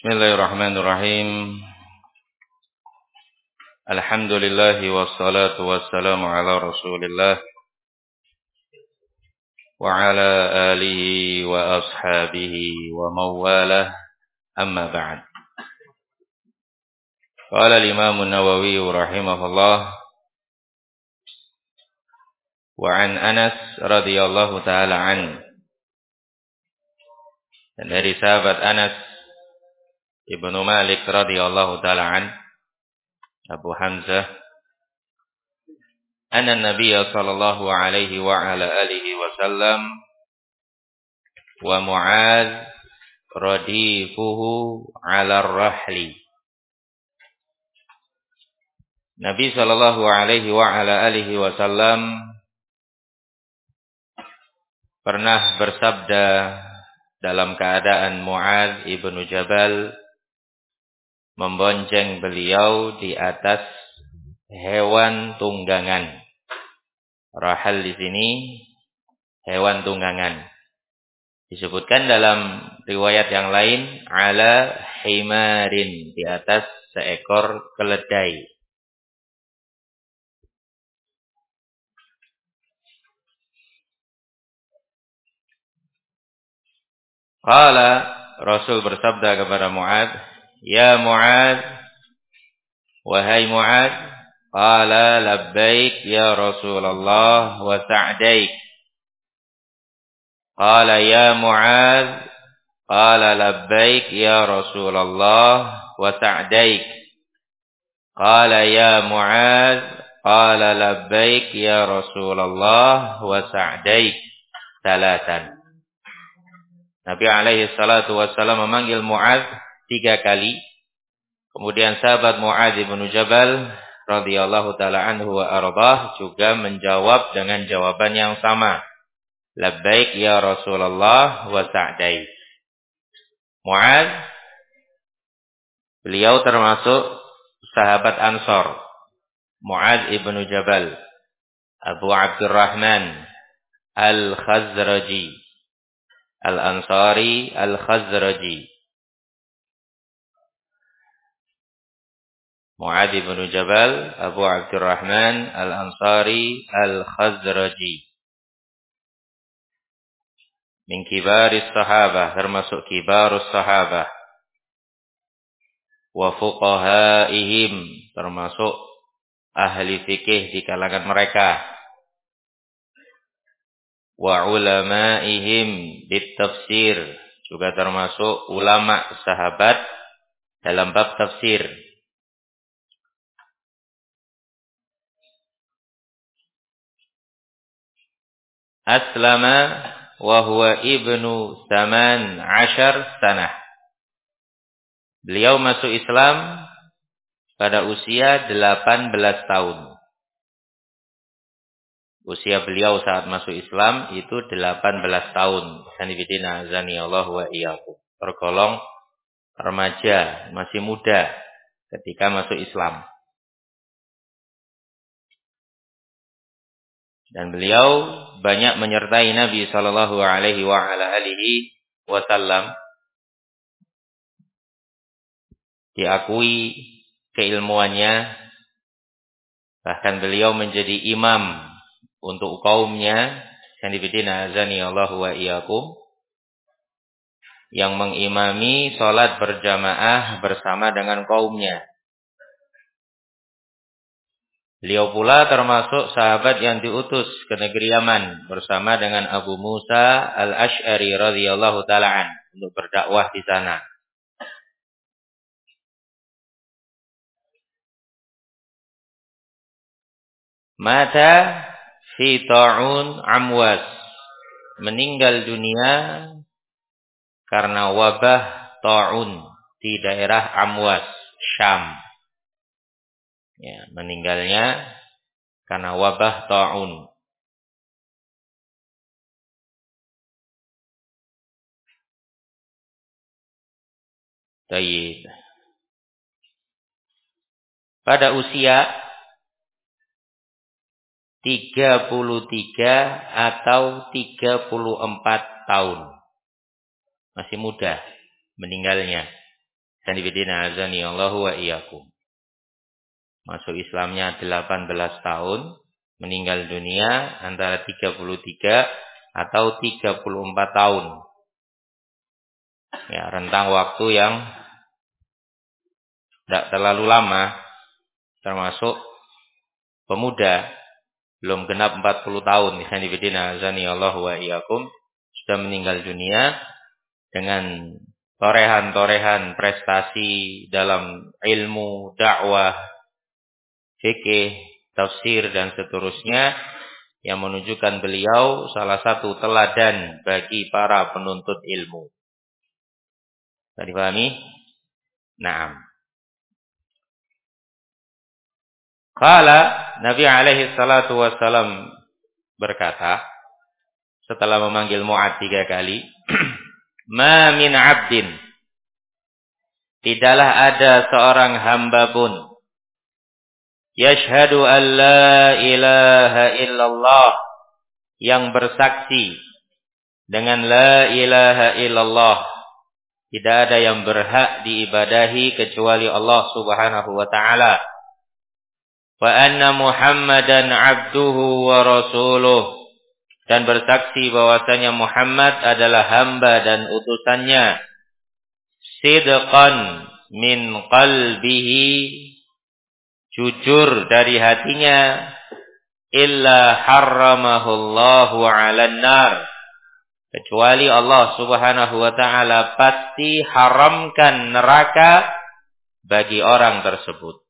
Bismillahirrahmanirrahim. Alhamdulillahi wassalatu wassalamu ala Rasulillah wa ala alihi wa ashabihi wa mawalah. Amma ba'd. Qala al-Imam an-Nawawi rahimahullah wa an Anas radhiyallahu taala an. Dan dari sahabat Anas Ibnu Malik radhiyallahu taala an, Abu Hamzah, anna Nabiy sallallahu alaihi wa ala alihi wasallam wa Mu'adz radifuhu 'ala ar-rahli. Nabi sallallahu alaihi wa ala alihi wasallam pernah bersabda dalam keadaan Mu'adz ibnu Jabal membonceng beliau di atas hewan tunggangan. Rahal di sini hewan tunggangan. Disebutkan dalam riwayat yang lain ala himarin, di atas seekor keledai. Qala, Rasul bersabda kepada Mu'adz, ya Mu'adz, wahai Mu'adz. Qala labbaik ya Rasulullah wa sa'daik. Qala ya Mu'adz. Qala labbaik ya Rasulullah wa sa'daik. Qala ya Mu'adz. Qala labbaik ya Rasulullah wa sa'daik. Salatan. Nabi alaihi salatu wassalam memanggil Mu'adz 3 kali. Kemudian sahabat Mu'adz bin Jabal radhiyallahu taala anhu wa ardhah juga menjawab dengan jawaban yang sama. Labbaik ya Rasulullah wa sa'daik. Mu'adz, beliau termasuk sahabat Ansor. Mu'adz ibn Jabal, Abu Abdurrahman Al-Khazraji, Al-Ansari Al-Khazraji. Mu'adz ibn Jabal, Abu Abdurrahman Al-Ansari Al-Khazraji. Min kibaris sahabah, termasuk kibarus sahabah. Wa fuqahaihim, termasuk ahli fikih di kalangan mereka. Wa ulamaihim bitafsir, juga termasuk ulama sahabat dalam bab tafsir. Aslama wa huwa ibnu 18 sanah. Beliau masuk Islam pada usia 18 tahun. Usia beliau saat masuk Islam itu 18 tahun. Sanibidina azani Allah wa iyyakum. Tergolong remaja, masih muda ketika masuk Islam. Dan beliau banyak menyertai Nabi sallallahu alaihi wa ala alihi wasallam. Diakui keilmuannya, bahkan beliau menjadi imam untuk kaumnya. Sanibidina azani Allah wa iyyakum, yang mengimami salat berjamaah bersama dengan kaumnya. Beliau pula termasuk sahabat yang diutus ke negeri Yaman bersama dengan Abu Musa Al-Asy'ari radhiyallahu taala an untuk berdakwah di sana. Mata fi ta'un Amwas, meninggal dunia karena wabah ta'un di daerah Amwas, Syam. Ya, meninggalnya karena wabah ta'un. Baik. Pada usia 33 atau 34 tahun. Masih muda meninggalnya. Sanibidina azani Allahu wa iyyakum. Masuk Islamnya 18 tahun, meninggal dunia antara 33 atau 34 tahun. Ya, rentang waktu yang tidak terlalu lama, termasuk pemuda, belum genap 40 tahun. Sanibidina azani Allahu wa iyyakum, sudah meninggal dunia dengan torehan-torehan prestasi dalam ilmu, dakwah, fikih, tafsir dan seterusnya yang menunjukkan beliau salah satu teladan bagi para penuntut ilmu. Tadi dipahami? Naam. Qala Nabi alaihi salatu wassalam berkata setelah memanggil Mu'ad 3 kali, "Ma min 'abdin, tidaklah ada seorang hamba pun yashhadu an la ilaha illallah, yang bersaksi dengan la ilaha illallah, tidak ada yang berhak diibadahi kecuali Allah Subhanahu wa taala, wa anna Muhammadan abduhu wa rasuluh, dan bersaksi bahwasanya Muhammad adalah hamba dan utusannya, sidqan min qalbihi, jujur dari hatinya, illa harramahullahu 'alan nar, kecuali Allah Subhanahu wa taala pasti haramkan neraka bagi orang tersebut.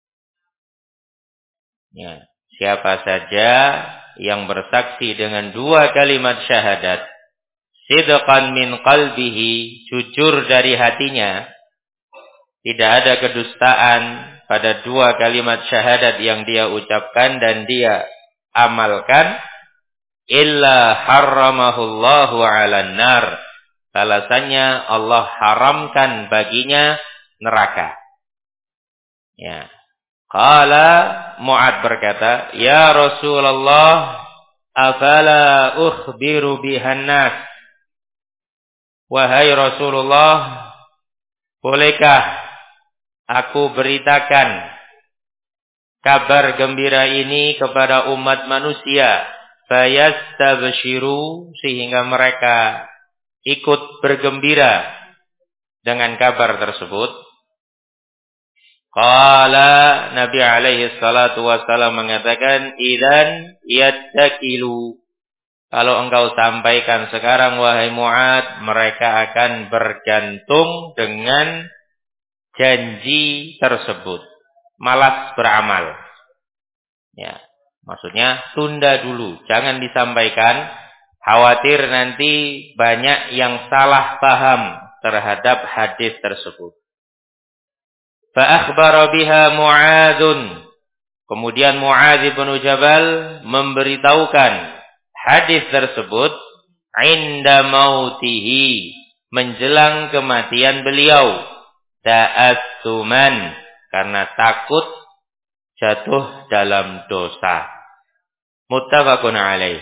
Ya, siapa saja yang bersaksi dengan 2 kalimat syahadat, sidqan min qalbihi, jujur dari hatinya, tidak ada kedustaan pada 2 kalimat syahadat yang dia ucapkan dan dia amalkan, illa harramahullahu 'alan nar, alasannya Allah haramkan baginya neraka. Ya. Qala Mu'ad berkata, "Ya Rasulullah, afala ukhbiru bihan nas?" Wahai Rasulullah, bolehkah aku beritakan kabar gembira ini kepada umat manusia, fayastabshiru, sehingga mereka ikut bergembira dengan kabar tersebut? Qala Nabi alaihi salatu wassalam mengatakan, "Idzan yattakilu." Kalau engkau sampaikan sekarang wahai Mu'ad, mereka akan bergantung dengan janji tersebut, malas beramal. Ya, maksudnya tunda dulu, jangan disampaikan, khawatir nanti banyak yang salah paham terhadap hadis tersebut. Fa akhbara biha Mu'adzun. Kemudian Mu'adz bin Jabal memberitahukan hadis tersebut inda mautihi, menjelang kematian beliau, ta'assuman, karena takut jatuh dalam dosa. Muttafaqun alaih.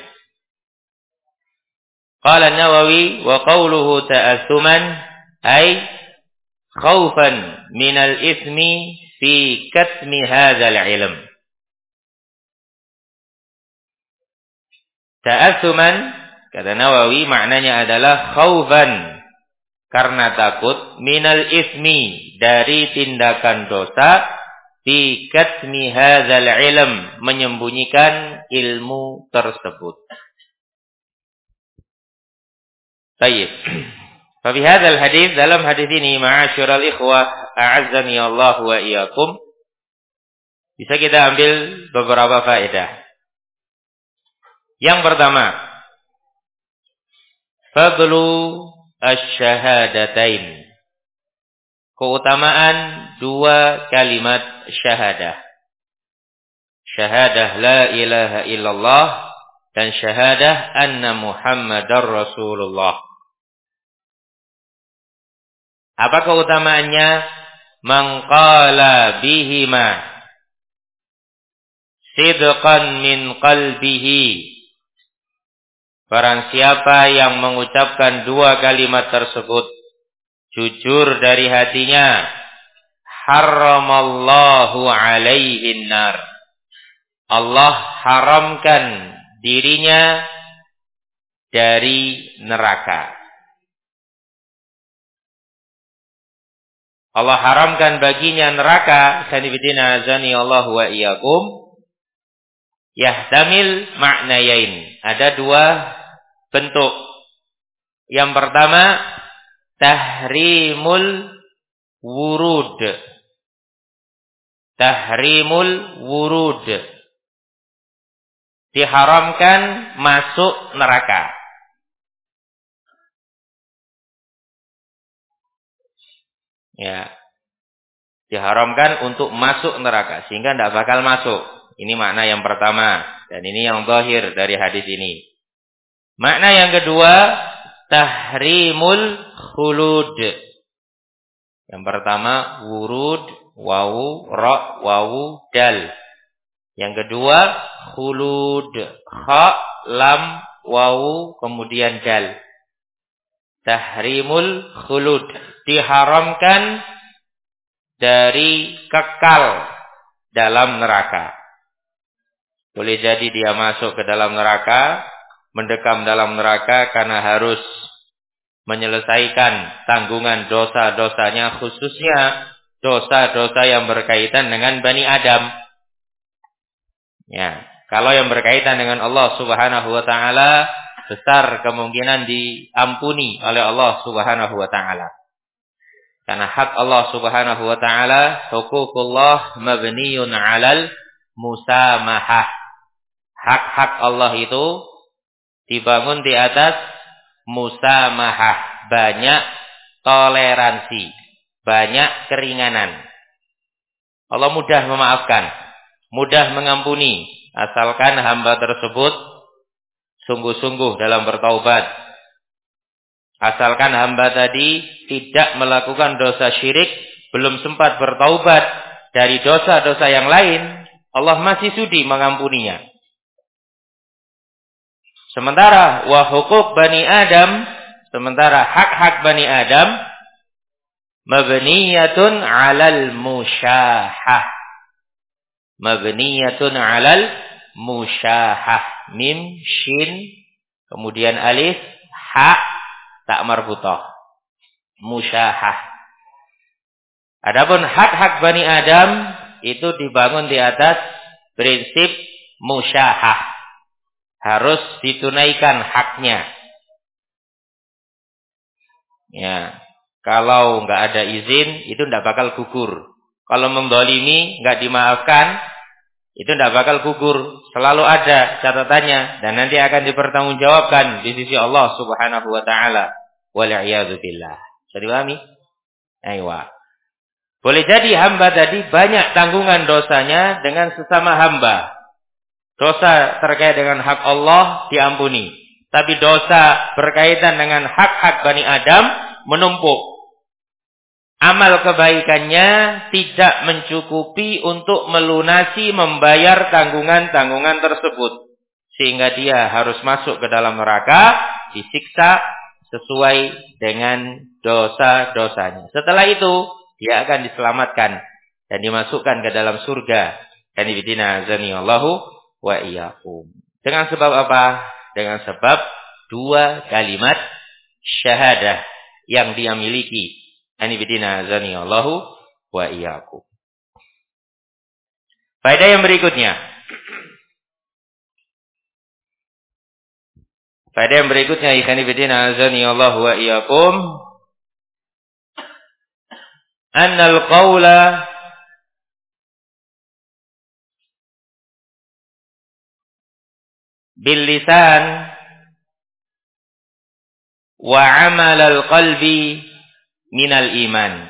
Qala An-Nawawi wa qawluhu ta'assuman ay khaufan minal ismi fi katmi hadzal ilm. Ta'assuman, kata Nawawi, maknanya adalah khaufan, karena takut, minal ismi, dari tindakan dosa, fi katmi hadzal ilm, menyembunyikan ilmu tersebut. Baik. Fi hadzal hadis, dalam hadis ini, ma'asyiral ikhwah, a'azzani Allah wa iyyakum, bisa kita ambil beberapa faedah. Yang pertama, fadlu asy-syahadatain, keutamaan 2 kalimat syahadah. Syahadah la ilaha illallah dan syahadah anna Muhammadar Rasulullah. Apa keutamaannya? Man qala bihima sidqan min qalbihi, barang siapa yang mengucapkan 2 kalimat tersebut jujur dari hatinya, haramallahu alaihin nar. Allah haramkan dirinya dari neraka. Allah haramkan baginya neraka. Sanibidina azani Allah wa iyyakum. Yahtamil maknayain. Ada dua bentuk. Yang pertama, tahrimul wurud. Tahrimul wurud. Diharamkan masuk neraka. Ya. Diharamkan untuk masuk neraka. Sehingga tidak bakal masuk. Ini makna yang pertama. Dan ini yang zahir dari hadis ini. Makna yang kedua, tahrimul khulud. Yang pertama, wurud, wawu, ra, wawu, dal. Yang kedua, khulud. Kha, lam, wawu, kemudian dal. Tahrimul khulud. Diharamkan dari kekal dalam neraka. Boleh jadi dia masuk ke dalam neraka, mendekam dalam neraka karena harus menyelesaikan tanggungan dosa-dosanya, khususnya dosa-dosa yang berkaitan dengan Bani Adam. Ya, kalau yang berkaitan dengan Allah Subhanahu wa taala, besar kemungkinan diampuni oleh Allah Subhanahu wa taala. Karena hak Allah Subhanahu wa taala, huququllah mabniyun 'alal musamahah. Hak-hak Allah itu dibangun di atas musamahah, banyak toleransi, banyak keringanan. Allah mudah memaafkan, mudah mengampuni, asalkan hamba tersebut sungguh-sungguh dalam bertaubat. Asalkan hamba tadi tidak melakukan dosa syirik, belum sempat bertaubat dari dosa-dosa yang lain, Allah masih sudi mengampuninya. Sementara wa huquq Bani Adam, sementara hak-hak Bani Adam mabniyatun 'alal musyahah. Mabniyatun 'alal musyahah. Mim, shin, kemudian alif, ha, tak marbutah. Musyahah. Adapun hak-hak Bani Adam itu dibangun di atas prinsip musyahah. Harus ditunaikan haknya. Ya, kalau nggak ada izin, itu tidak bakal gugur. Kalau mendolimi, nggak dimaafkan, itu tidak bakal gugur. Selalu ada catatannya, dan nanti akan dipertanggungjawabkan di sisi Allah Subhanahu wa taala. Wal'iyadu billah. Bisa dipahami? Aywa. Boleh jadi hamba tadi banyak tanggungan dosanya dengan sesama hamba. Dosa terkait dengan hak Allah diampuni. Tapi dosa berkaitan dengan hak-hak Bani Adam menumpuk. Amal kebaikannya tidak mencukupi untuk melunasi membayar tanggungan-tanggungan tersebut. Sehingga dia harus masuk ke dalam neraka, disiksa sesuai dengan dosa-dosanya. Setelah itu, dia akan diselamatkan dan dimasukkan ke dalam surga. Dan ibidina azani Allahu wa iyyakum. Dengan sebab apa? Dengan sebab dua kalimat syahadah yang dia miliki. Ani bidina azani Allahu wa iyyakum. Faedah yang berikutnya. Faedah yang berikutnya, ikhani bidina azani Allahu wa iyyakum. Annal qawla bil lisan wa amal al qalbi minal iman.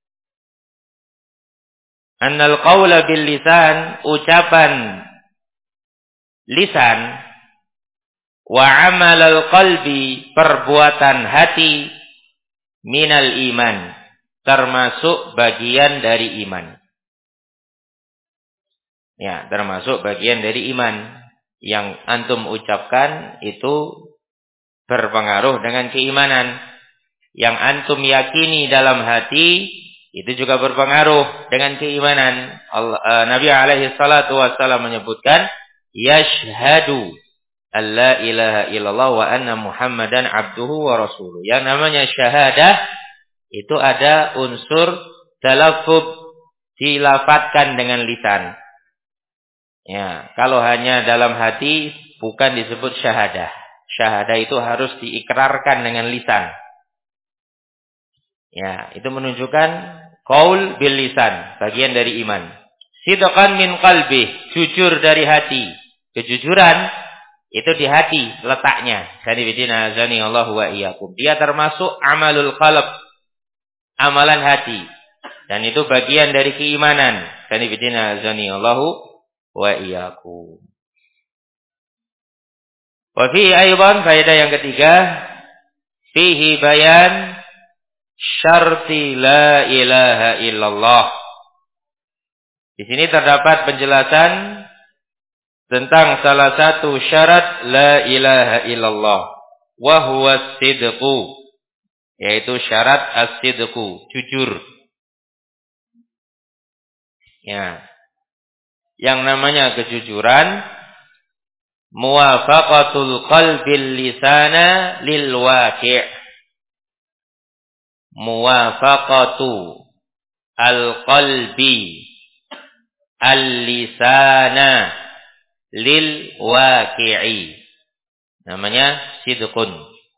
Annal qawla bil lisan, ucapan lisan, wa amal al qalbi, perbuatan hati, minal iman, termasuk bagian dari iman. Ya, termasuk bagian dari iman. Yang antum ucapkan itu berpengaruh dengan keimanan. yang antum yakini dalam hati itu juga berpengaruh dengan keimanan. Nabi alaihi salatu wasallam menyebutkan yashhadu alla ilaha illallah wa anna muhammadan abduhu wa rasuluh. Yang namanya syahadah itu ada unsur talaffuz, dilafatkan dengan lisan. Ya, kalau hanya dalam hati bukan disebut syahadah. Syahadah itu harus diikrarkan dengan lisan. Ya, itu menunjukkan qaul bil lisan, bagian dari iman. Sidqan min qalbi, jujur dari hati. Kejujuran itu di hati letaknya. Sanibidina azani Allah wa iyyakum. Dia termasuk amalul qalb, amalan hati. Dan itu bagian dari keimanan. Sanibidina azani Allah wa iyyakum. Wa fi aydan faedah yang ketiga, fihi bayan syarti la ilaha illallah. Di sini terdapat penjelasan tentang salah satu syarat la ilaha illallah, wa huwa sidqu, yaitu syarat as-sidqu, jujur. Ya. Yang namanya kejujuran muwafaqatul qalbil lisana lil waqi'. Muwafaqatu al-qalbi al-lisana lil waqi'i. Namanya sidqun.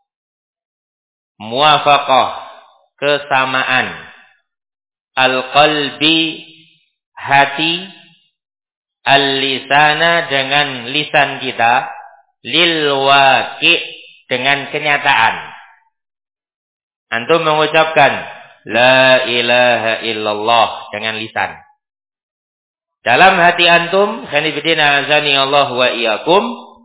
Muwafaqah, kesamaan. Al-qalbi, hati, al-lisana dengan lisan kita, lil waqi' dengan kenyataan. Antum mengucapkan la ilaha illallah dengan lisan. Dalam hati antum, khanifidina azani Allah wa iyyakum,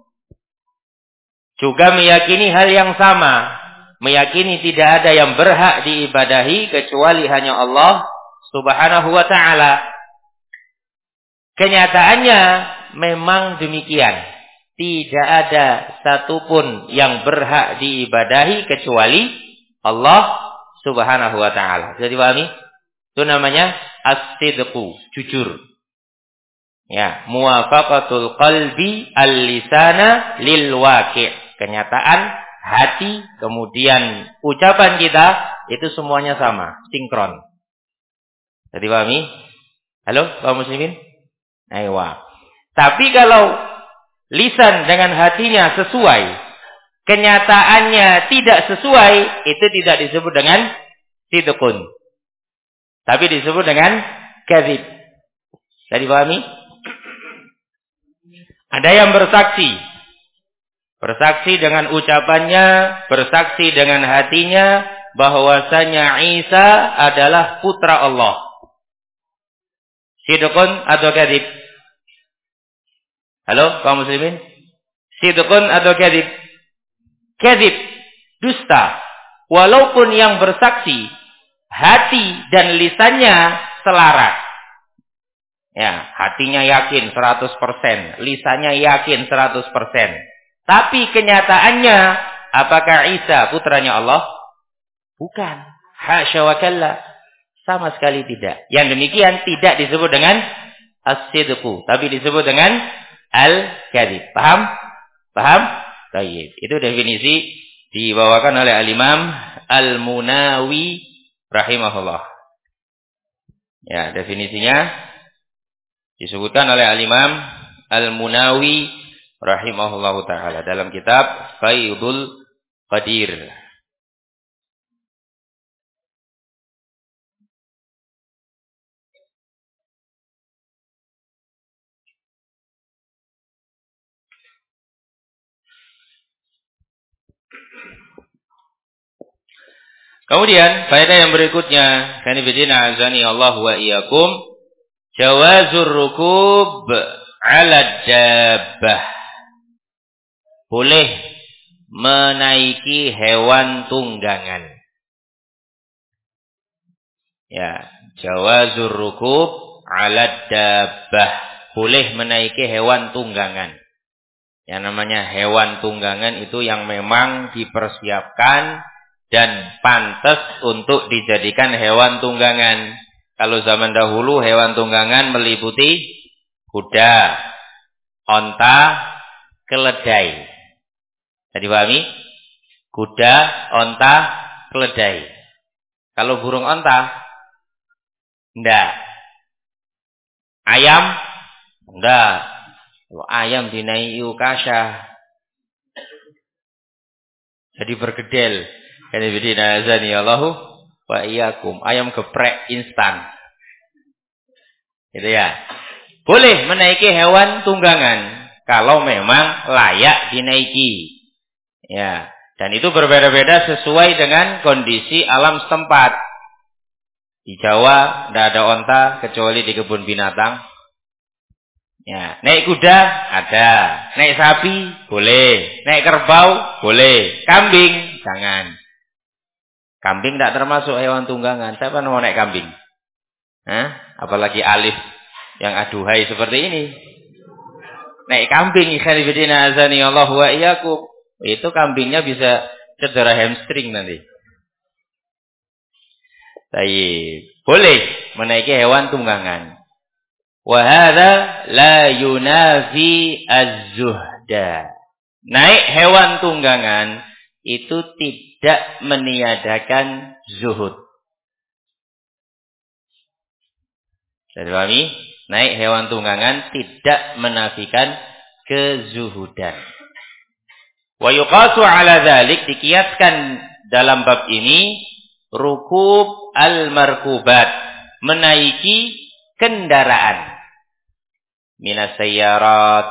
juga meyakini hal yang sama. Meyakini tidak ada yang berhak diibadahi kecuali hanya Allah subhanahu wa ta'ala. Kenyataannya memang demikian. Tidak ada satupun yang berhak diibadahi kecuali Allah subhanahu wa ta'ala. Bisa dipahami? Itu namanya as-sidqu, jujur. Ya, muwafaqatul qalbi al-lisana lil waqi'. Kenyataan, hati, kemudian ucapan kita, itu semuanya sama, sinkron. Bisa dipahami? Halo, kaum muslimin? Aywa. Tapi kalau lisan dengan hatinya sesuai, kenyataannya tidak sesuai, itu tidak disebut dengan sidqun, tapi disebut dengan kadzib. Bisa dipahami? Ada yang bersaksi dengan ucapannya, bersaksi dengan hatinya bahwasanya Isa adalah putra Allah. Sidqun atau kadzib? Halo, kaum muslimin? Sidqun atau kadzib? Kadzib, dusta. Walaupun yang bersaksi hati dan lisannya selaras. Ya, hatinya yakin 100%, lisannya yakin 100%. Tapi kenyataannya, apakah Isa putranya Allah? Bukan. Hasya wa kalla. Sama sekali tidak. Yang demikian tidak disebut dengan as-sidqu, tapi disebut dengan al-kadzib. Paham? Paham? Baik. Itu definisi dibawakan oleh Al-Imam Al-Munawi rahimahullah. Ya, definisinya disebutkan oleh Al-Imam Al-Munawi rahimahullahu taala dalam kitab Faidul Qadir. Kemudian faedah yang berikutnya, kanibidina azani Allah wa iyyakum, jawazur rukub 'ala dabbah. Boleh menaiki hewan tunggangan. Ya, jawazur rukub 'ala dabbah. Boleh menaiki hewan tunggangan. Yang namanya hewan tunggangan itu yang memang dipersiapkan dan pantas untuk dijadikan hewan tunggangan. Kalau zaman dahulu hewan tunggangan meliputi kuda, onta, keledai. Tadi pahami? Kuda, onta, keledai. Kalau burung onta, enggak. Ayam, enggak. Kalau ayam dinaiki ukasha, jadi bergedel. Kana bidina azani Allahu wa iyyakum. Ayam geprek instan. Gitu ya. Boleh menaiki hewan tunggangan kalau memang layak dinaiki. Ya, dan itu berbeda-beda sesuai dengan kondisi alam setempat. Di Jawa tidak ada onta kecuali di kebun binatang. Ya, naik kuda ada, naik sapi boleh, naik kerbau boleh, kambing jangan. Kambing tidak termasuk hewan tunggangan. Siapa mau naik kambing? Hah? Apalagi alif yang aduhai seperti ini. Naik kambing, ikhwan fillah azani Allah wa iyyakum. Itu kambingnya bisa cedera hamstring nanti. Baik, boleh menaiki hewan tunggangan. Wa hadza la yunafi az-zuhda. Naik hewan tunggangan itu tidak meniadakan zuhud. Jadi pahami? Naik hewan tunggangan tidak menafikan kezuhudan. Wa yuqasu ala dzalik, dikiaskan dalam bab ini rukub al-markubat, menaiki kendaraan. Minas sayyarat.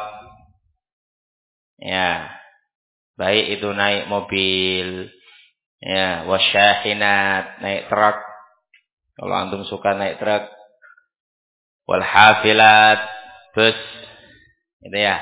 Ya. Baik itu naik mobil, ya, wasyahinat, naik truk. Kalau antum suka naik truk. Wal hafilat, bus, gitu ya.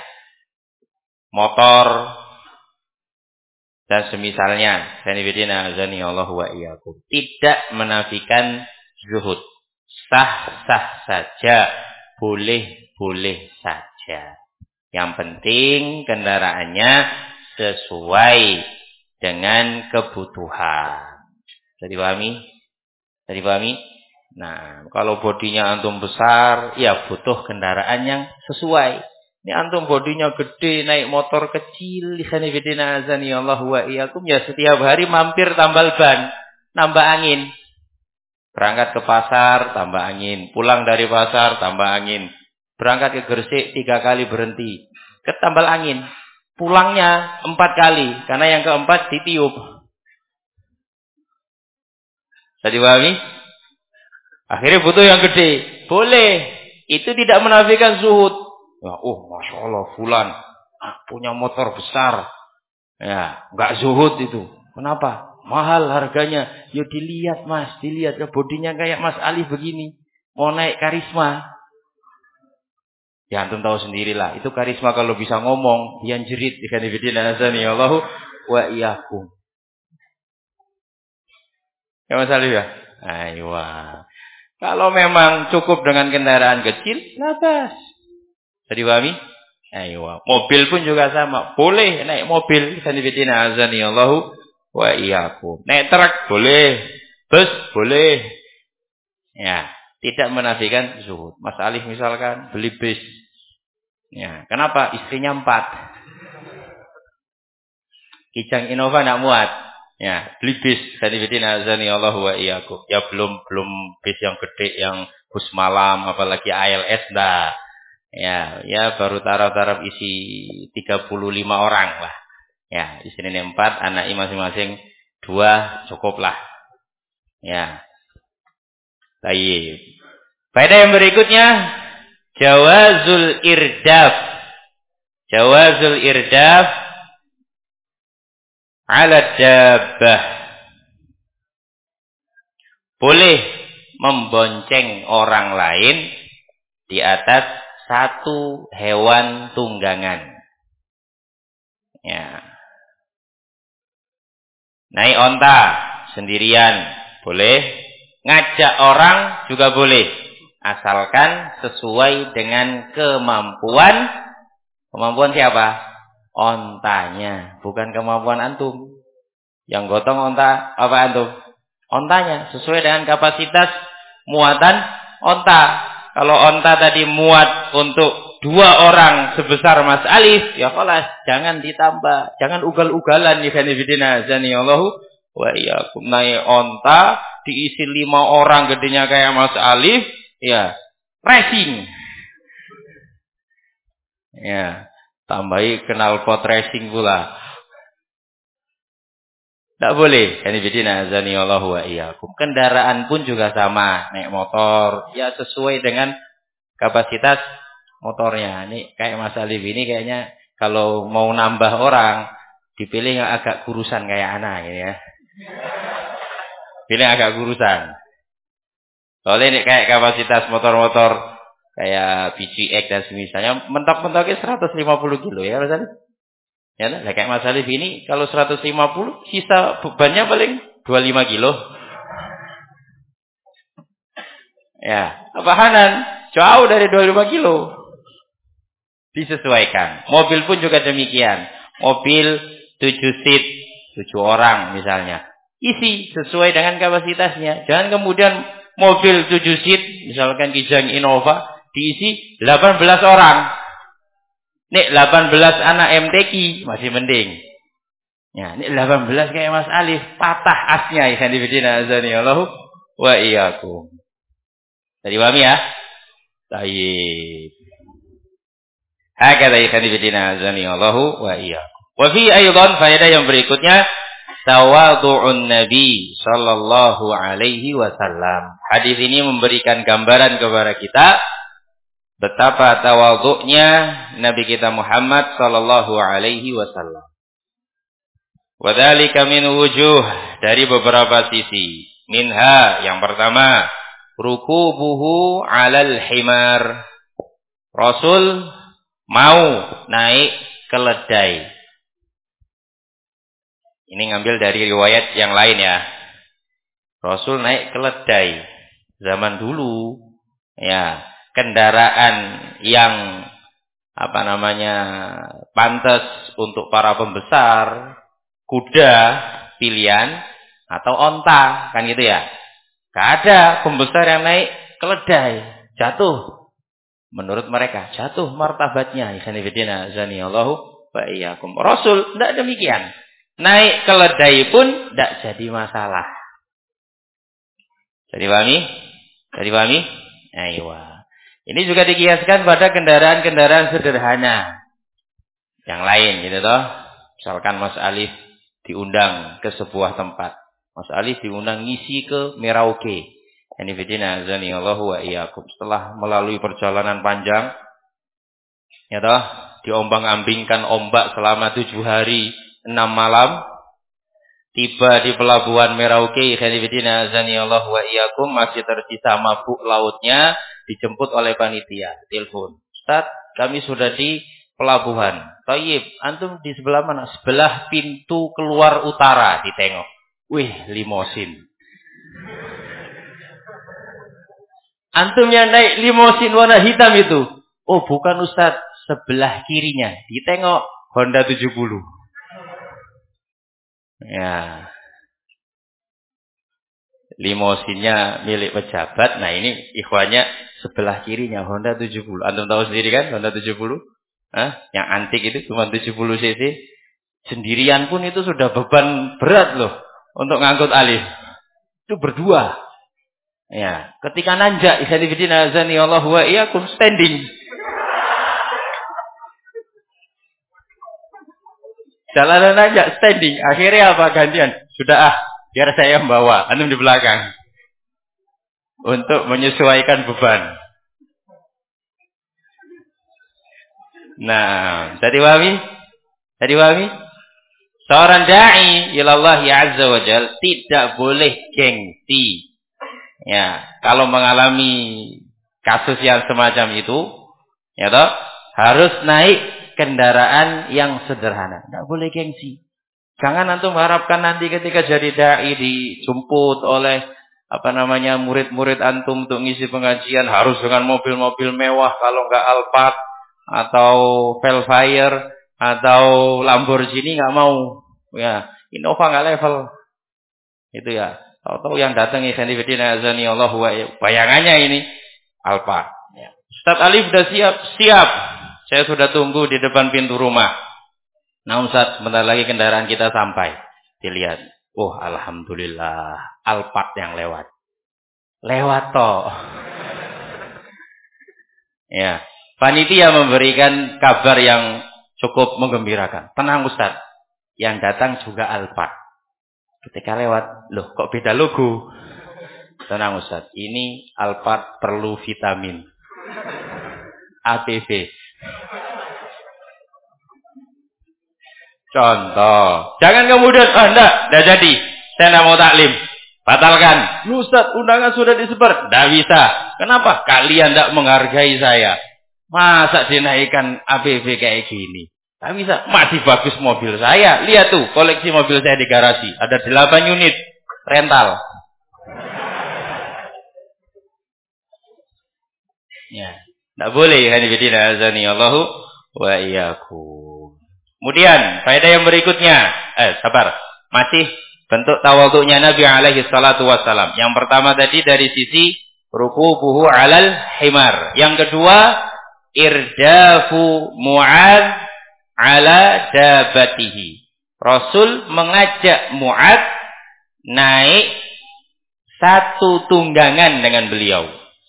Motor dan semisalnya. Sanibidina azani Allah wa iyyakum. Tidak menafikan zuhud. Sah-sah saja, boleh-boleh saja. Yang penting kendaraannya sesuai dengan kebutuhan. Tadi pahami? Tadi pahami? Nah, kalau bodinya antum besar, ya butuh kendaraan yang sesuai. Ini antum bodinya gede, naik motor kecil, ikhwanifidina azani Allah wa iyyakum, ya setiap hari mampir tambal ban, nambah angin. Berangkat ke pasar, tambah angin. Pulang dari pasar, tambah angin. Berangkat ke Gresik 3 kali berhenti. Ketambal angin. Pulangnya 4 kali. Karena yang keempat ditiup. Tadi pahami? Akhirnya butuh yang gede. Boleh. Itu tidak menafikan zuhud. Ya, Masya Allah, fulan punya motor besar. Ya, enggak zuhud itu. Kenapa? Mahal harganya. Ya dilihat mas, dilihat. Ya, bodinya kayak Mas Ali begini. Mau naik karisma. Ya antum tahu sendirilah. Itu karisma kalau bisa ngomong. Yang jerit. Ikan ibidin azani Allahu wa iyyakum. Ya Mas Ali ya? Ayo. Kalau memang cukup dengan kendaraan kecil, labas. Tadi pahami? Ayo. Mobil pun juga sama. Boleh naik mobil. Ikan ibidin azani Allahu wa iyyakum. Naik truk boleh. Bus boleh. Ya. Tidak menafikan zuhud. Mas Alif misalkan beli bis. Ya, kenapa? Istrinya 4. Kijang Innova enggak muat. Ya, beli bis. Sanibidina azani Allah wa iyyakum. Ya belum bis yang gede yang bus malam apalagi ALS dah. Ya baru taraf-taraf isi 35 orang lah. Ya, di sini 4, anaknya masing-masing 2 cukuplah. Ya. Baik. Faedah yang berikutnya, jawazul irdaf. Jawazul irdaf ala dabbah. Boleh membonceng orang lain di atas satu hewan tunggangan. Ya. Naik onta sendirian boleh. Ngajak orang juga boleh. Asalkan sesuai dengan kemampuan. Kemampuan siapa? Ontanya. Bukan kemampuan antum. Yang gotong onta apa antum? Ontanya sesuai dengan kapasitas muatan onta. Kalau onta tadi muat untuk 2 orang sebesar Mas Alif, ya kelas, jangan ditambah, jangan ugal-ugalan ya kanifidina zaniyallahu wa iyyakum. Naik onta diisi 5 orang gedenya kayak Mas Alif, ya racing. Ya, tambahi knalpot racing pula. Tidak boleh. Kanifidina zaniyallahu wa iyyakum. Kendaraan pun juga sama, naik motor, ya sesuai dengan kapasitas motornya. Ini kayak Mas Alif ini kayaknya kalau mau nambah orang dipilih yang agak kurusan kayak anak ini ya. Pilih agak kurusan. Soalnya ini kayak kapasitas motor-motor kayak BCX dan semisalnya mentok-mentoknya 150 kilo ya Mas Alif. Ya, nah, kayak Mas Alif ini kalau 150 sisa bebannya paling 25 kilo. Ya, apa Hanan? Jauh dari 25 kilo. Disesuaikan. Mobil pun juga demikian. Mobil 7 seat, 7 orang misalnya. Isi sesuai dengan kapasitasnya. Jangan kemudian mobil 7 seat, misalkan Kijang Innova, diisi 18 orang. Nih 18 anak MTQ masih mending. Ya, ini 18 kayak Mas Alif, patah asnya ikhwan fillah azanillahu wa iyyakum. Tadi paham ya? Baik. Hakata ikhwan fillah azanillahu wa iyyakum. Wa fi aidan faedah yang berikutnya tawadhu'un Nabi sallallahu alaihi wasallam. Hadis ini memberikan gambaran kepada kita betapa tawadhu'nya Nabi kita Muhammad sallallahu alaihi wasallam. Wadzalika min wujuh, dari beberapa sisi. Minha, yang pertama, rukubuhu 'alal himar. Rasul mau naik keledai. Ini ngambil dari riwayat yang lain ya. Rasul naik keledai. Zaman dulu ya, kendaraan yang pantas untuk para pembesar, kuda pilihan atau onta, kan gitu ya. Gak ada pembesar yang naik keledai, jatuh. Menurut mereka jatuh martabatnya. Ikhwanifidina zaniyallahu wa iyyakum. Rasul tidak demikian. Naik keledai pun tidak jadi masalah. Jadi pahami? Jadi pahami? Aywa. Ini juga dikiaskan pada kendaraan-kendaraan sederhana yang lain gitu toh. Misalkan Mas Alif diundang ke sebuah tempat. Mas Alif diundang ngisi ke Merauke. Ini bidina azanillahu wa iyyakum. Setelah melalui perjalanan panjang, ya toh, diombang-ambingkan ombak selama 7 hari 6 malam, tiba di pelabuhan Merauke. Ini bidina azanillahu wa iyyakum, masih tersisa mabuk lautnya, dijemput oleh panitia. Telepon, Ustaz, kami sudah di pelabuhan. Tayyib, antum di sebelah mana? Sebelah pintu keluar utara, ditengok. Wih, limosin. Antum yang naik limosin warna hitam itu. Oh, bukan Ustaz, sebelah kirinya. Ditengok Honda 70. Ya. Limosinnya milik pejabat. Nah, ini ikhwannya sebelah kirinya Honda 70. Antum tahu sendiri kan Honda 70? Yang antik itu cuma 70 cc. Sendirian pun itu sudah beban berat loh untuk ngangkut Alif. Itu berdua. Ya, ketika nanjak ikhwanifidina azanillahu wa iyyakum, standing. Jalanan nanjak standing. Akhirnya apa gantian? Sudah biar saya membawa, antum di belakang. Untuk menyesuaikan beban. Nah, tadi pahami? Tadi pahami? Seorang da'i ilallah azza wa jal tidak boleh gengsi. Ya, kalau mengalami kasus yang semacam itu, ya toh, harus naik kendaraan yang sederhana. Tidak boleh gengsi. Jangan antum harapkan nanti ketika jadi da'i dijemput oleh murid-murid antum untuk ngisi pengajian harus dengan mobil-mobil mewah, kalau enggak Alphard atau Velfire atau Lamborghini enggak mau. Ya, Innova nggak level. Itu ya. Tahu-tahu yang datang ikhwan fillah azani Allah wa bayangannya ini Alfa. Ya. Ustaz Ali sudah siap. Saya sudah tunggu di depan pintu rumah. Nah Ustaz, sebentar lagi kendaraan kita sampai. Dilihat. Oh alhamdulillah. Alphard yang lewat. Lewat toh. Ya. Panitia memberikan kabar yang cukup menggembirakan. Tenang Ustaz. Yang datang juga Alphard. Ketika lewat, loh kok beda logo? Tenang Ustaz. Ini Alphard perlu vitamin. ATV. Contoh. Jangan kemudian, enggak jadi. Saya enggak mau taklim. Batalkan. Ustaz, undangan sudah disebar. Enggak bisa. Kenapa? Kalian enggak menghargai saya. Masa dinaikkan APV kayak gini? Enggak bisa. Masih bagus mobil saya. Lihat tuh, koleksi mobil saya di garasi. Ada 8 unit rental. Ya. Enggak boleh. Hanifidina azani Allahu wa iyyakum. Kemudian, faedah yang berikutnya. Sabar. Masih bentuk tawadhu'nya Nabi alaihi salatu wassalam. Yang pertama tadi dari sisi rukubuhu alal himar. Yang kedua, irdafu Mu'adz ala dabatihi. Rasul mengajak Mu'adz naik satu tunggangan dengan beliau.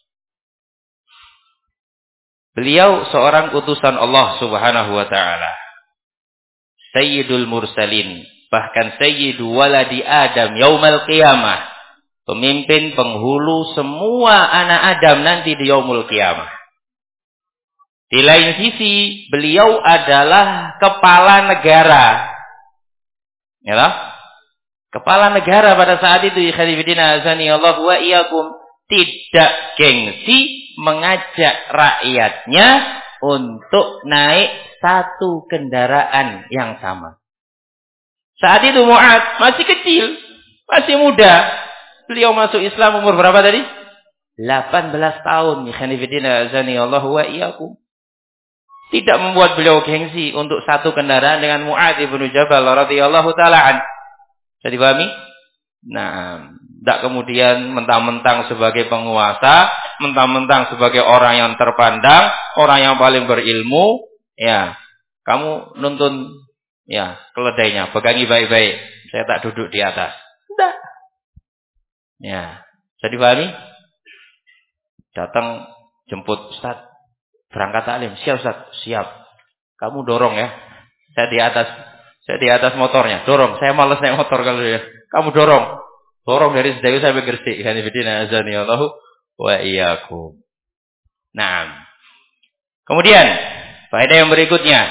Beliau seorang utusan Allah Subhanahu wa taala. Sayyidul mursalin, bahkan sayyidu waladi Adam yaumal qiyamah. Pemimpin penghulu semua anak Adam nanti di yaumul qiyamah. Di lain sisi, beliau adalah kepala negara. Ya lah? Kepala negara pada saat itu, ikhwanifidina azani Allah wa iyyakum, tidak gengsi mengajak rakyatnya untuk naik satu kendaraan yang sama. Saat itu Mu'adz masih kecil, masih muda. Beliau masuk Islam umur berapa tadi? 18 tahun. Ikhwanifidina azani Allah wa iyyakum. Tidak membuat beliau gengsi untuk satu kendaraan dengan Mu'adz bin Jabal radhiyallahu taala an. Bisa dipahami? Nah, tidak kemudian mentang-mentang sebagai penguasa, mentang-mentang sebagai orang yang terpandang, orang yang paling berilmu, ya, kamu nuntun ya keledainya, pegangi baik-baik. Saya tak duduk di atas. Tidak. Ya, bisa dipahami? Datang jemput Ustaz, berangkat taklim. Siap Ustaz, siap. Kamu dorong ya. Saya di atas motornya. Dorong. Saya malas naik motor kalau ya. Kamu dorong. Dorong dari Sedayu sampai Gresik. Hanifidina azani Allahu wa iyyakum. Nah. Kemudian, faedah yang berikutnya.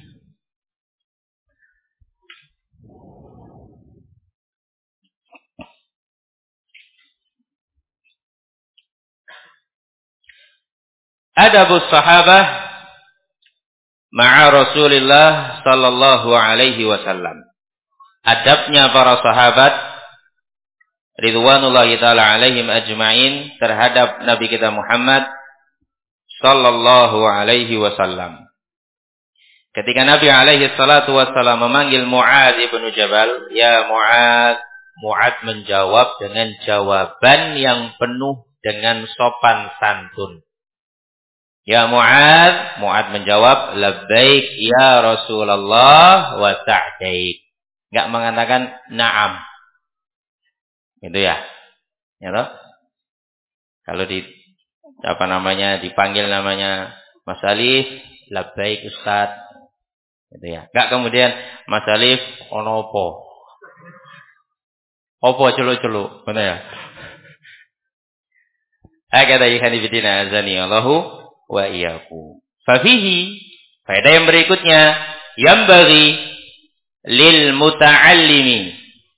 Adabus sahabah ma'a Rasulillah sallallahu alaihi wasallam. Adabnya para sahabat ridwanullahi taala alaihim ajmain terhadap Nabi kita Muhammad sallallahu alaihi wasallam. Ketika Nabi alaihi salatu wasallam memanggil Mu'adz bin Jabal, "Ya Mu'adz." Mu'adz menjawab dengan jawaban yang penuh dengan sopan santun. "Ya Mu'adz." Mu'adz menjawab, "Labbaik ya Rasulullah wa sa'daik." Enggak mengatakan na'am. Gitu ya. Ya toh? Kalau dipanggil namanya Mas Alif, labbaik Ustaz. Gitu ya. Enggak kemudian Mas Alif ono opo? Opo celuk-celuk, benar ya? Hakata ikhwanifidina azani Allahu wa iyyakum. Fafihi, faedah yang berikutnya, yambaghi lil muta'allimi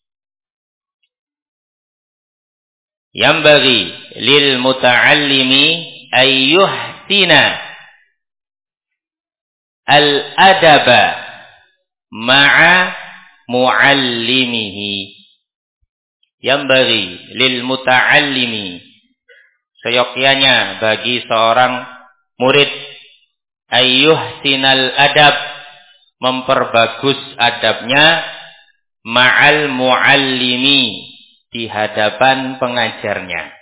ayyuhtina al-adaba ma'a muallimihi. Yambaghi lil muta'allimi, seyogyanya bagi seorang murid, ayyuhtinal adab, memperbagus adabnya ma'al muallimi, di hadapan pengajarnya.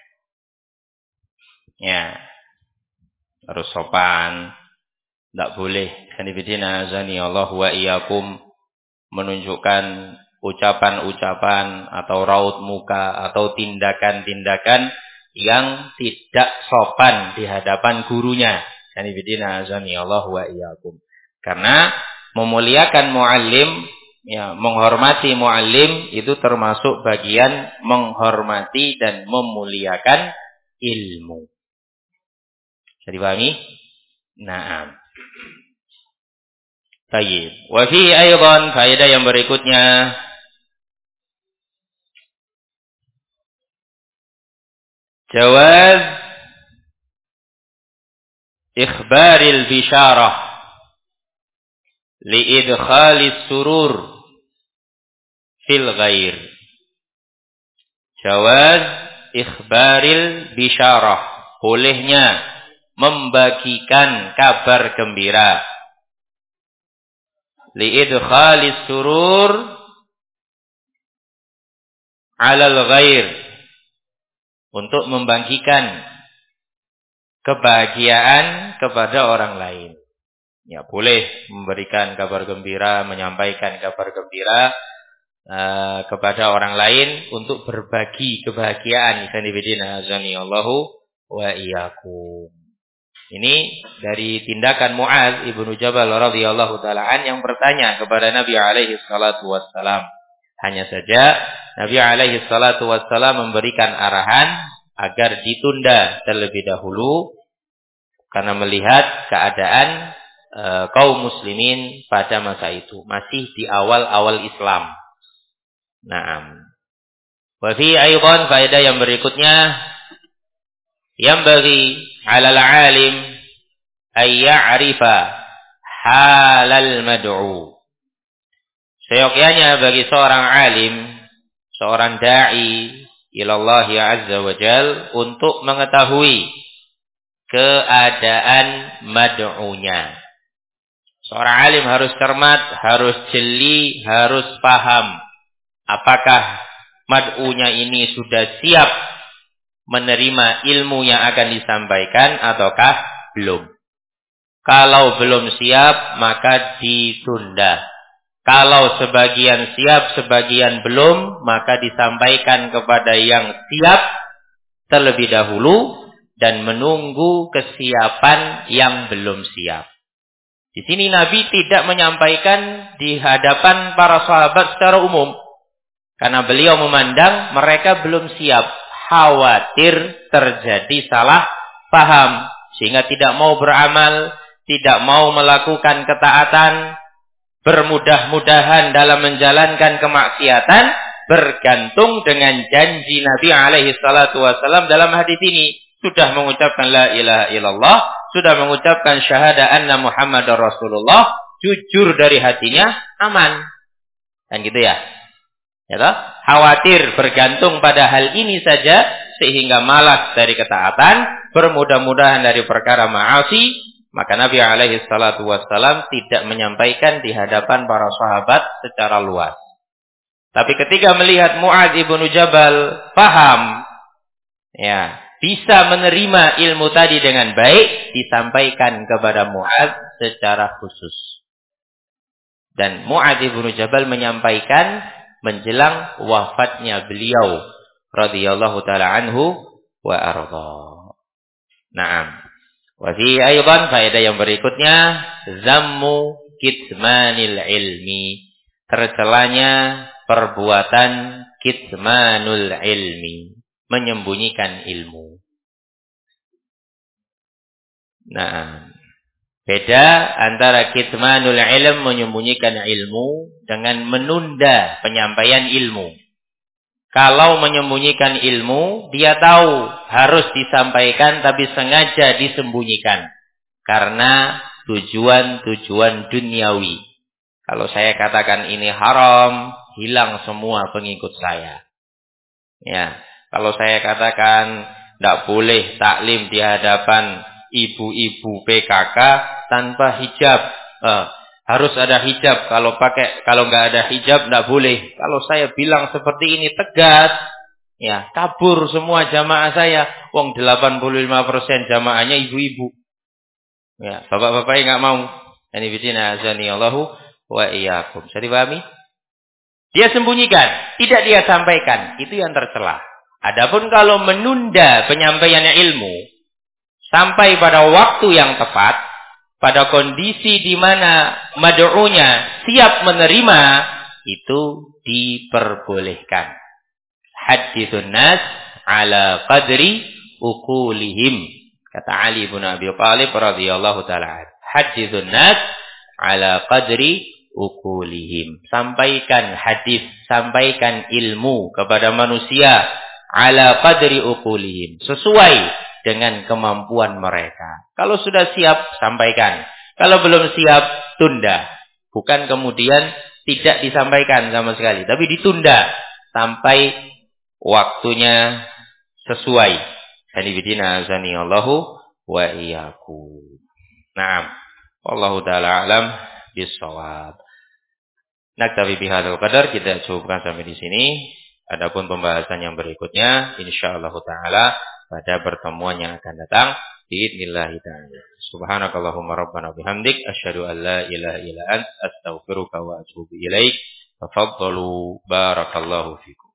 Ya, harus sopan, tidak boleh. Kanibidina azani Allah wa iyyakum, menunjukkan ucapan-ucapan atau raut muka atau tindakan-tindakan yang tidak sopan di hadapan gurunya. Kanibidina azani Allah wa iyyakum. Karena memuliakan muallim, ya, menghormati muallim itu termasuk bagian menghormati dan memuliakan ilmu. Bisa dipahami? Naam. Baik. Wa fi aidan, faedah yang berikutnya, jawaz ikhbaril bisyarah li idkhalis surur fil ghair. Jawaz ikhbaril bisyarah, bolehnya membagikan kabar gembira, li'idkhalis surur 'alal ghair, untuk membagikan kebahagiaan kepada orang lain. Ya, boleh memberikan kabar gembira, menyampaikan kabar gembira kepada orang lain untuk berbagi kebahagiaan. Allahu wa iyyakum. Ini dari tindakan Mu'adz ibnu Jabal radhiyallahu taala yang bertanya kepada Nabi alaihi salatu wassalam. Hanya saja Nabi alaihi salatu wassalam memberikan arahan agar ditunda terlebih dahulu karena melihat keadaan kaum muslimin pada masa itu masih di awal-awal Islam. Naam. Wa fi aidan, faedah yang berikutnya, yang bagi 'alal 'alim ay ya'rifa halal mad'u. Seyogyanya bagi seorang alim, seorang dai ilallah azza wa jal, untuk mengetahui keadaan mad'unya. Seorang alim harus cermat, harus jeli, harus paham apakah mad'unya ini sudah siap menerima ilmu yang akan disampaikan ataukah belum. Kalau belum siap, maka ditunda. Kalau sebagian siap, sebagian belum, maka disampaikan kepada yang siap terlebih dahulu dan menunggu kesiapan yang belum siap. Di sini Nabi tidak menyampaikan di hadapan para sahabat secara umum, karena beliau memandang mereka belum siap, khawatir terjadi salah paham, sehingga tidak mau beramal, tidak mau melakukan ketaatan, bermudah-mudahan dalam menjalankan kemaksiatan, bergantung dengan janji Nabi alaihi salatu wasallam dalam hadis ini. Sudah mengucapkan la ilaha illallah, sudah mengucapkan syahada anna Muhammadar Rasulullah, jujur dari hatinya, aman. Kan gitu ya? Ya toh? Khawatir bergantung pada hal ini saja sehingga malas dari ketaatan, bermudah-mudahan dari perkara ma'asi, maka Nabi alaihi salatu wassalam tidak menyampaikan di hadapan para sahabat secara luas. Tapi ketika melihat Mu'adz ibnu Jabal paham, ya, bisa menerima ilmu tadi dengan baik, disampaikan kepada Mu'adz secara khusus. Dan Mu'adz ibnu Jabal menyampaikan menjelang wafatnya beliau radhiyallahu taala anhu wa arda. Naam. Wa fi aidan, faedah yang berikutnya, zammu kitmanil ilmi, tercelanya perbuatan kitmanul ilmi, menyembunyikan ilmu. Nah, beda antara kitmanul ilm, menyembunyikan ilmu, dengan menunda penyampaian ilmu. Kalau menyembunyikan ilmu, dia tahu harus disampaikan tapi sengaja disembunyikan karena tujuan-tujuan duniawi. Kalau saya katakan ini haram, hilang semua pengikut saya. Ya, kalau saya katakan tidak boleh taklim di hadapan ibu-ibu PKK tanpa hijab, Harus ada hijab. Kalau nggak ada hijab nggak boleh. Kalau saya bilang seperti ini tegas, ya kabur semua jamaah saya. Wong 85% jamaahnya ibu-ibu. Ya, bapak-bapak yang nggak mau. Ini bidina azani Allahu wa iyyakum. Bisa dipahami? Dia sembunyikan, tidak dia sampaikan. Itu yang tercela. Adapun kalau menunda penyampaiannya ilmu sampai pada waktu yang tepat, pada kondisi di mana mad'unya siap menerima, itu diperbolehkan. Hadithun nas ala qadri uqulihim. Kata Ali bin Abi Thalib radhiyallahu taala. Hadithun nas ala qadri uqulihim. Sampaikan hadis, sampaikan ilmu kepada manusia ala qadri uqulihim, sesuai dengan kemampuan mereka. Kalau sudah siap, sampaikan. Kalau belum siap, tunda. Bukan kemudian tidak disampaikan sama sekali, tapi ditunda sampai waktunya sesuai. Sanibidina azani Allahu wa iyyakum. Naam. Wallahu taala alam bissawab. Naktafi bihadzal qadar, kita cukupkan sampai di sini. Adapun pembahasan yang berikutnya insyaallah taala pada pertemuan yang akan datang biidznillah taala. Subhanakallahumma rabbana bihamdik asyhadu an la ilaha illa anta astaghfiruka wa atubu ilaik. Tafaddalu barakallahu fikum.